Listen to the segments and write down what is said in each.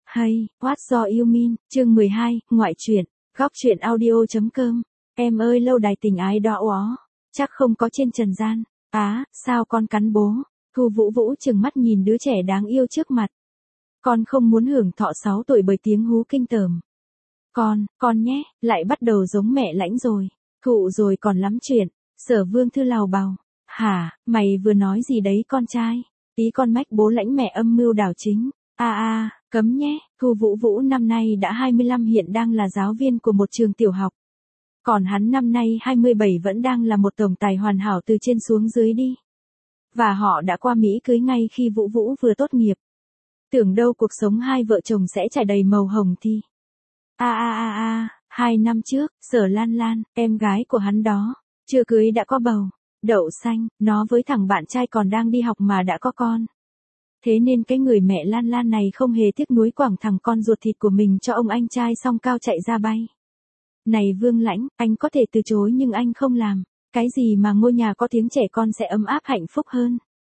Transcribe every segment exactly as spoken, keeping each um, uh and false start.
Hay, what do you mean, chương mười hai, ngoại truyện, góc truyện audio.com. Em ơi lâu đài tình ái đó ó, chắc không có trên trần gian. Á, sao con cắn bố? Thu Vũ Vũ trừng mắt nhìn đứa trẻ đáng yêu trước mặt. Con không muốn hưởng thọ sáu tuổi bởi tiếng hú kinh tởm. Con, con nhé, lại bắt đầu giống mẹ lãnh rồi. Thụ rồi còn lắm chuyện. Sở Vương Thư lào bào. Hả, mày vừa nói gì đấy con trai? Tí con mách bố lãnh mẹ âm mưu đảo chính. A a, cấm nhé. Thu Vũ Vũ năm nay đã hai mươi lăm, hiện đang là giáo viên của một trường tiểu học. Còn hắn năm nay hai mươi bảy vẫn đang là một tổng tài hoàn hảo từ trên xuống dưới đi. Và họ đã qua Mỹ cưới ngay khi Vũ Vũ vừa tốt nghiệp. Tưởng đâu cuộc sống hai vợ chồng sẽ trải đầy màu hồng thì. A a a a, hai năm trước, Sở Lan Lan, em gái của hắn đó, chưa cưới đã có bầu. Đậu xanh, nó với thằng bạn trai còn đang đi học mà đã có con. Thế nên cái người mẹ Lan Lan này không hề tiếc nuối quẳng thằng con ruột thịt của mình cho ông anh trai xong cao chạy ra bay. Này Vương Lãnh, anh có thể từ chối nhưng anh không làm. Cái gì mà ngôi nhà có tiếng trẻ con sẽ ấm áp hạnh phúc hơn.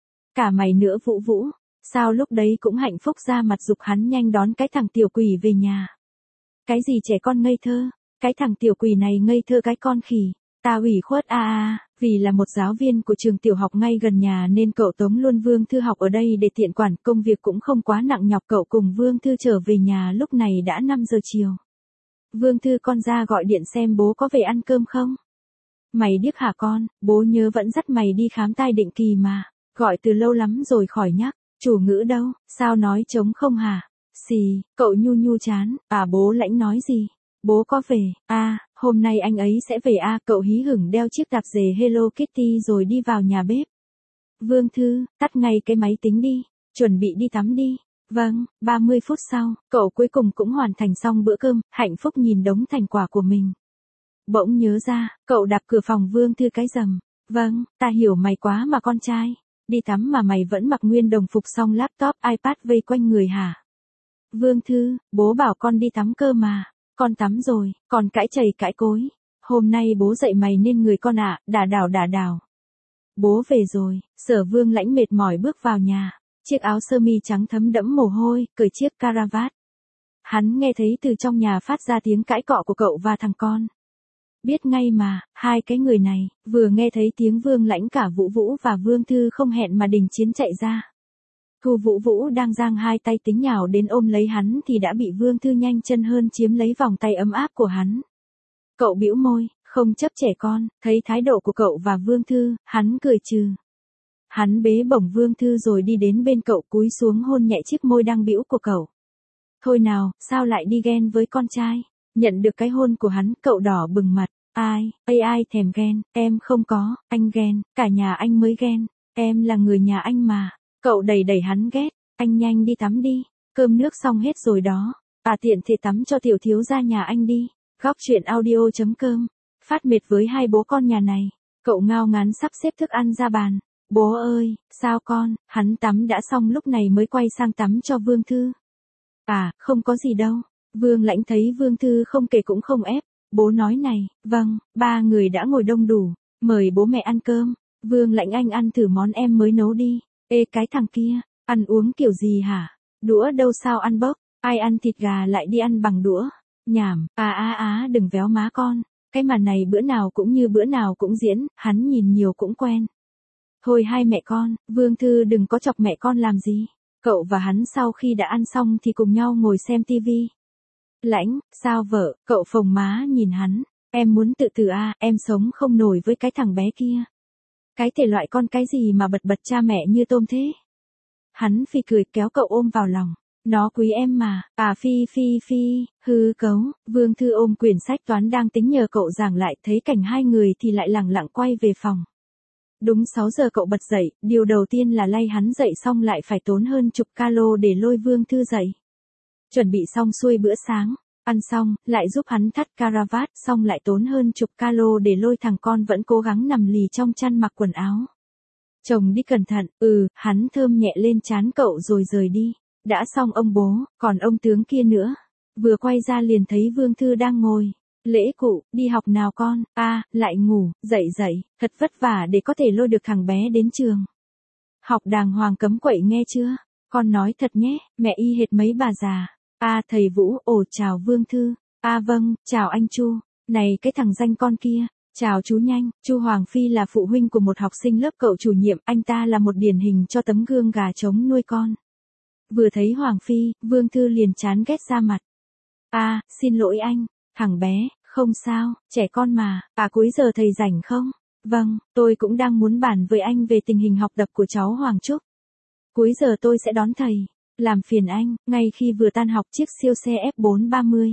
Cả mày nữa Vũ Vũ, sao lúc đấy cũng hạnh phúc ra mặt giục hắn nhanh đón cái thằng tiểu quỷ về nhà. Cái gì trẻ con ngây thơ, cái thằng tiểu quỷ này ngây thơ cái con khỉ. Ta ủy khuất a a, vì là một giáo viên của trường tiểu học ngay gần nhà nên cậu tống luôn Vương Thư học ở đây để tiện quản, công việc cũng không quá nặng nhọc. Cậu cùng Vương Thư trở về nhà lúc này đã năm giờ chiều. Vương Thư con ra gọi điện xem bố có về ăn cơm không? Mày điếc hả con, bố nhớ vẫn dắt mày đi khám tai định kỳ mà, gọi từ lâu lắm rồi khỏi nhắc, chủ ngữ đâu, sao nói trống không hả? Xì, cậu nhu nhu chán, à bố Lãnh nói gì? Bố có về, a à, hôm nay anh ấy sẽ về a à, cậu hí hửng đeo chiếc tạp dề Hello Kitty rồi đi vào nhà bếp. Vương Thư, tắt ngay cái máy tính đi, chuẩn bị đi tắm đi. Vâng, ba mươi phút sau, cậu cuối cùng cũng hoàn thành xong bữa cơm, hạnh phúc nhìn đống thành quả của mình. Bỗng nhớ ra, cậu đạp cửa phòng Vương Thư cái rầm. Vâng, ta hiểu mày quá mà con trai. Đi tắm mà mày vẫn mặc nguyên đồng phục xong laptop iPad vây quanh người hả? Vương Thư, bố bảo con đi tắm cơ mà. Con tắm rồi, còn cãi chày cãi cối. Hôm nay bố dạy mày nên người con ạ, à, đà đảo đà đảo. Bố về rồi, Sở Vương Lãnh mệt mỏi bước vào nhà. Chiếc áo sơ mi trắng thấm đẫm mồ hôi, cởi chiếc caravat. Hắn nghe thấy từ trong nhà phát ra tiếng cãi cọ của cậu và thằng con. Biết ngay mà, hai cái người này, vừa nghe thấy tiếng Vương Lãnh cả Vũ Vũ và Vương Thư không hẹn mà đình chiến chạy ra. Thu Vũ Vũ đang giang hai tay tính nhào đến ôm lấy hắn thì đã bị Vương Thư nhanh chân hơn chiếm lấy vòng tay ấm áp của hắn. Cậu bĩu môi, không chấp trẻ con, thấy thái độ của cậu và Vương Thư, hắn cười trừ. Hắn bế bổng Vương Thư rồi đi đến bên cậu cúi xuống hôn nhẹ chiếc môi đang bĩu của cậu. Thôi nào, sao lại đi ghen với con trai? Nhận được cái hôn của hắn, cậu đỏ bừng mặt. Ai, ai ai thèm ghen, em không có, anh ghen, cả nhà anh mới ghen, em là người nhà anh mà. Cậu đẩy đẩy hắn ghét, anh nhanh đi tắm đi, cơm nước xong hết rồi đó. À tiện thể tắm cho tiểu thiếu gia nhà anh đi. Góc truyện audio.com. Phát mệt với hai bố con nhà này. Cậu ngao ngán sắp xếp thức ăn ra bàn. Bố ơi, sao con? Hắn tắm đã xong lúc này mới quay sang tắm cho Vương Thư. À, không có gì đâu. Vương Lãnh thấy Vương Thư không kể cũng không ép. Bố nói này, vâng, ba người đã ngồi đông đủ. Mời bố mẹ ăn cơm. Vương Lãnh anh ăn thử món em mới nấu đi. Ê cái thằng kia, ăn uống kiểu gì hả? Đũa đâu sao ăn bốc? Ai ăn thịt gà lại đi ăn bằng đũa? Nhảm, à á á đừng véo má con. Cái màn này bữa nào cũng như bữa nào cũng diễn, hắn nhìn nhiều cũng quen. Thôi hai mẹ con, Vương Thư đừng có chọc mẹ con làm gì. Cậu và hắn sau khi đã ăn xong thì cùng nhau ngồi xem tivi. Lãnh, sao vợ, cậu phồng má nhìn hắn. Em muốn tự tử à, em sống không nổi với cái thằng bé kia. Cái thể loại con cái gì mà bật bật cha mẹ như tôm thế. Hắn phi cười kéo cậu ôm vào lòng. Nó quý em mà, à phi phi phi, hư cấu. Vương Thư ôm quyển sách toán đang tính nhờ cậu giảng lại, thấy cảnh hai người thì lại lẳng lặng quay về phòng. Đúng sáu giờ cậu bật dậy, điều đầu tiên là lay hắn dậy xong lại phải tốn hơn chục calo để lôi Vương Thư dậy. Chuẩn bị xong xuôi bữa sáng, ăn xong, lại giúp hắn thắt caravat, xong lại tốn hơn chục calo để lôi thằng con vẫn cố gắng nằm lì trong chăn mặc quần áo. Chồng đi cẩn thận, ừ, hắn thơm nhẹ lên trán cậu rồi rời đi. Đã xong ông bố, còn ông tướng kia nữa. Vừa quay ra liền thấy Vương Thư đang ngồi. Lễ cụ, đi học nào con? A, à, lại ngủ, dậy dậy, thật vất vả để có thể lôi được thằng bé đến trường. Học đàng hoàng cấm quậy nghe chưa? Con nói thật nhé, mẹ y hệt mấy bà già. A thầy Vũ, ồ chào Vương Thư. A vâng, chào anh Chu. Này cái thằng danh con kia. Chào chú nhanh, Chu Hoàng Phi là phụ huynh của một học sinh lớp cậu chủ nhiệm, anh ta là một điển hình cho tấm gương gà trống nuôi con. Vừa thấy Hoàng Phi, Vương Thư liền chán ghét ra mặt. À, xin lỗi anh, thằng bé, không sao, trẻ con mà, à cuối giờ thầy rảnh không? Vâng, tôi cũng đang muốn bàn với anh về tình hình học tập của cháu Hoàng Trúc. Cuối giờ tôi sẽ đón thầy, làm phiền anh, ngay khi vừa tan học chiếc siêu xe F bốn ba mươi.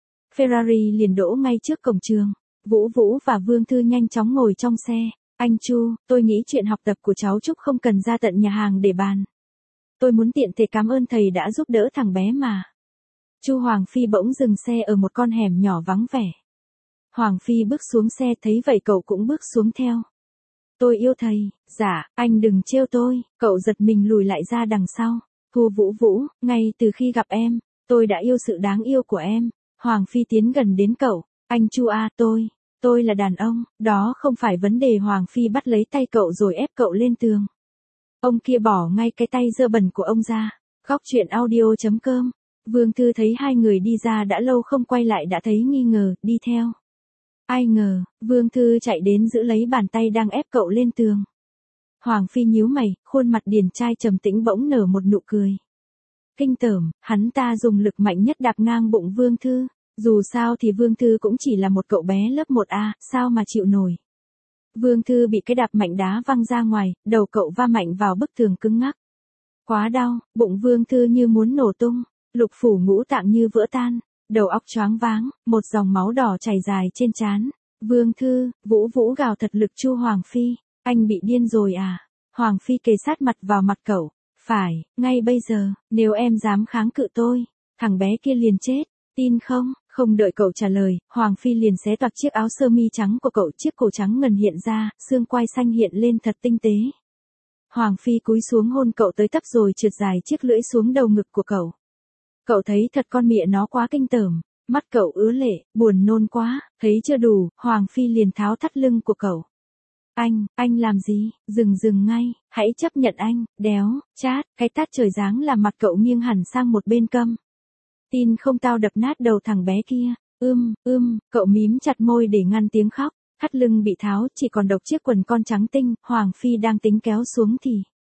Ferrari liền đỗ ngay trước cổng trường. Vũ Vũ và Vương Thư nhanh chóng ngồi trong xe. Anh Chu, tôi nghĩ chuyện học tập của cháu Trúc không cần ra tận nhà hàng để bàn. Tôi muốn tiện thể cảm ơn thầy đã giúp đỡ thằng bé mà. Chu Hoàng Phi bỗng dừng xe ở một con hẻm nhỏ vắng vẻ. Hoàng Phi bước xuống xe, thấy vậy cậu cũng bước xuống theo. Tôi yêu thầy. Dạ, anh đừng trêu tôi. Cậu giật mình lùi lại ra đằng sau. Thu Vũ Vũ, ngay từ khi gặp em, tôi đã yêu sự đáng yêu của em. Hoàng Phi tiến gần đến cậu. Anh Chu à, tôi, tôi là đàn ông, đó không phải vấn đề. Hoàng Phi bắt lấy tay cậu rồi ép cậu lên tường. Ông kia bỏ ngay cái tay dơ bẩn của ông ra. Góc truyện audio chấm com. Vương Thư thấy hai người đi ra đã lâu không quay lại đã thấy nghi ngờ, đi theo. Ai ngờ, Vương Thư chạy đến giữ lấy bàn tay đang ép cậu lên tường. Hoàng Phi nhíu mày, khuôn mặt điển trai trầm tĩnh bỗng nở một nụ cười. Kinh tởm, hắn ta dùng lực mạnh nhất đạp ngang bụng Vương Thư. Dù sao thì Vương Thư cũng chỉ là một cậu bé lớp một A, sao mà chịu nổi. Vương Thư bị cái đạp mạnh đá văng ra ngoài, đầu cậu va mạnh vào bức tường cứng ngắc. Quá đau, bụng Vương Thư như muốn nổ tung, lục phủ ngũ tạng như vỡ tan, đầu óc choáng váng, một dòng máu đỏ chảy dài trên trán. Vương Thư, Vũ Vũ gào thật lực Chu Hoàng Phi, anh bị điên rồi à? Hoàng Phi kề sát mặt vào mặt cậu. Phải, ngay bây giờ, nếu em dám kháng cự tôi, thằng bé kia liền chết, tin không? Không đợi cậu trả lời, Hoàng Phi liền xé toạc chiếc áo sơ mi trắng của cậu, chiếc cổ trắng ngần hiện ra, xương quai xanh hiện lên thật tinh tế. Hoàng Phi cúi xuống hôn cậu tới tấp rồi trượt dài chiếc lưỡi xuống đầu ngực của cậu. Cậu thấy thật con mẹ nó quá kinh tởm, mắt cậu ứa lệ, buồn nôn quá, thấy chưa đủ, Hoàng Phi liền tháo thắt lưng của cậu. Anh, anh làm gì, dừng dừng ngay, hãy chấp nhận anh, đéo, chát, cái tát trời giáng làm mặt cậu nghiêng hẳn sang một bên câm. Tin không tao đập nát đầu thằng bé kia, ưm, ưm, cậu mím chặt môi để ngăn tiếng khóc, thắt lưng bị tháo chỉ còn độc chiếc quần con trắng tinh, Hoàng Phi đang tính kéo xuống thì.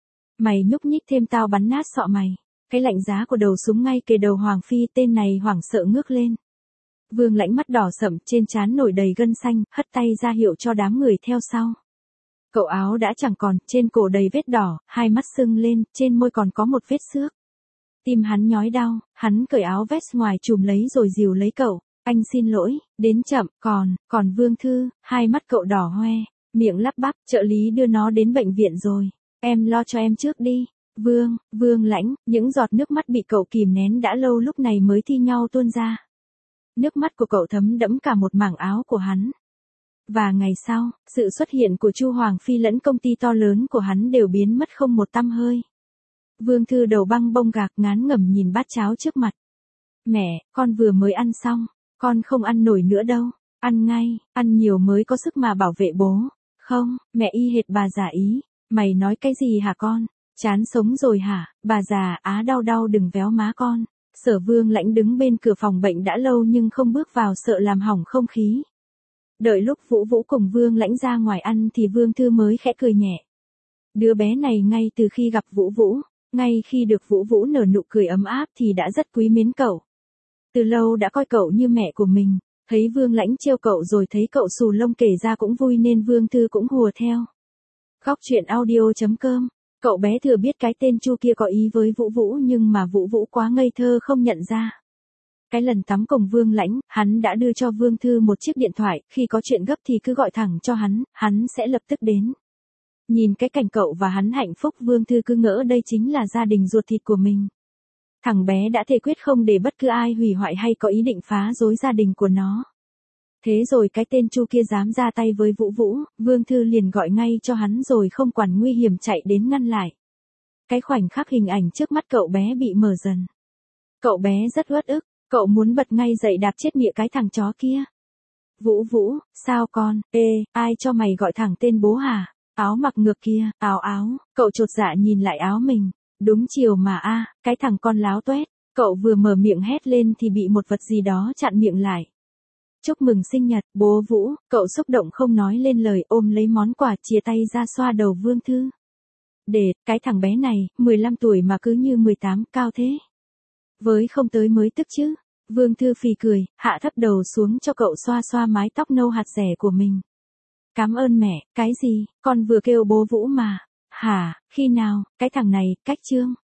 Mày nhúc nhích thêm tao bắn nát sọ mày, cái lạnh giá của đầu súng ngay kề đầu Hoàng Phi, tên này hoảng sợ ngước lên. Vương Lãnh mắt đỏ sậm trên trán nổi đầy gân xanh, hất tay ra hiệu cho đám người theo sau. Cậu áo đã chẳng còn, trên cổ đầy vết đỏ, hai mắt sưng lên, trên môi còn có một vết xước. Tim hắn nhói đau, hắn cởi áo vest ngoài trùm lấy rồi dìu lấy cậu. Anh xin lỗi, đến chậm, còn, còn Vương Thư, hai mắt cậu đỏ hoe, miệng lắp bắp, trợ lý đưa nó đến bệnh viện rồi. Em lo cho em trước đi. Vương, Vương Lãnh, những giọt nước mắt bị cậu kìm nén đã lâu lúc này mới thi nhau tuôn ra. Nước mắt của cậu thấm đẫm cả một mảng áo của hắn. Và ngày sau, sự xuất hiện của Chu Hoàng Phi lẫn công ty to lớn của hắn đều biến mất không một tăm hơi. Vương Thư đầu băng bông gạc ngán ngẩm nhìn bát cháo trước mặt. Mẹ, con vừa mới ăn xong, con không ăn nổi nữa đâu, ăn ngay, ăn nhiều mới có sức mà bảo vệ bố. Không, mẹ y hệt bà già ý, mày nói cái gì hả con, chán sống rồi hả, bà già á đau đau đừng véo má con. Sở Vương Lãnh đứng bên cửa phòng bệnh đã lâu nhưng không bước vào sợ làm hỏng không khí. Đợi lúc Vũ Vũ cùng Vương Lãnh ra ngoài ăn thì Vương Thư mới khẽ cười nhẹ. Đứa bé này ngay từ khi gặp Vũ Vũ, ngay khi được Vũ Vũ nở nụ cười ấm áp thì đã rất quý mến cậu. Từ lâu đã coi cậu như mẹ của mình, thấy Vương Lãnh trêu cậu rồi thấy cậu xù lông kể ra cũng vui nên Vương Thư cũng hùa theo. Góc truyện audio chấm com. Cậu bé thừa biết cái tên Chu kia có ý với Vũ Vũ nhưng mà Vũ Vũ quá ngây thơ không nhận ra. Cái lần tắm cùng Vương Lãnh, hắn đã đưa cho Vương Thư một chiếc điện thoại, khi có chuyện gấp thì cứ gọi thẳng cho hắn, hắn sẽ lập tức đến. Nhìn cái cảnh cậu và hắn hạnh phúc, Vương Thư cứ ngỡ đây chính là gia đình ruột thịt của mình. Thằng bé đã thề quyết không để bất cứ ai hủy hoại hay có ý định phá rối gia đình của nó. Thế rồi cái tên Chu kia dám ra tay với Vũ Vũ, Vương Thư liền gọi ngay cho hắn rồi không quản nguy hiểm chạy đến ngăn lại. Cái khoảnh khắc hình ảnh trước mắt cậu bé bị mở dần. Cậu bé rất uất ức, cậu muốn bật ngay dậy đạp chết mịa cái thằng chó kia. Vũ Vũ, sao con, ê, ai cho mày gọi thẳng tên bố hả? Áo mặc ngược kia, áo áo, cậu chột dạ nhìn lại áo mình. Đúng chiều mà a, cái thằng con láo toét, Cậu vừa mở miệng hét lên thì bị một vật gì đó chặn miệng lại. Chúc mừng sinh nhật, bố Vũ, cậu xúc động không nói lên lời, ôm lấy món quà, chia tay ra xoa đầu Vương Thư. Để, cái thằng bé này, mười lăm tuổi mà cứ như mười tám, cao thế. Với không tới mới tức chứ. Vương Thư phì cười, hạ thấp đầu xuống cho cậu xoa xoa mái tóc nâu hạt rẻ của mình. Cảm ơn mẹ, cái gì, con vừa kêu bố Vũ mà. Hả, khi nào, cái thằng này, cách Trương.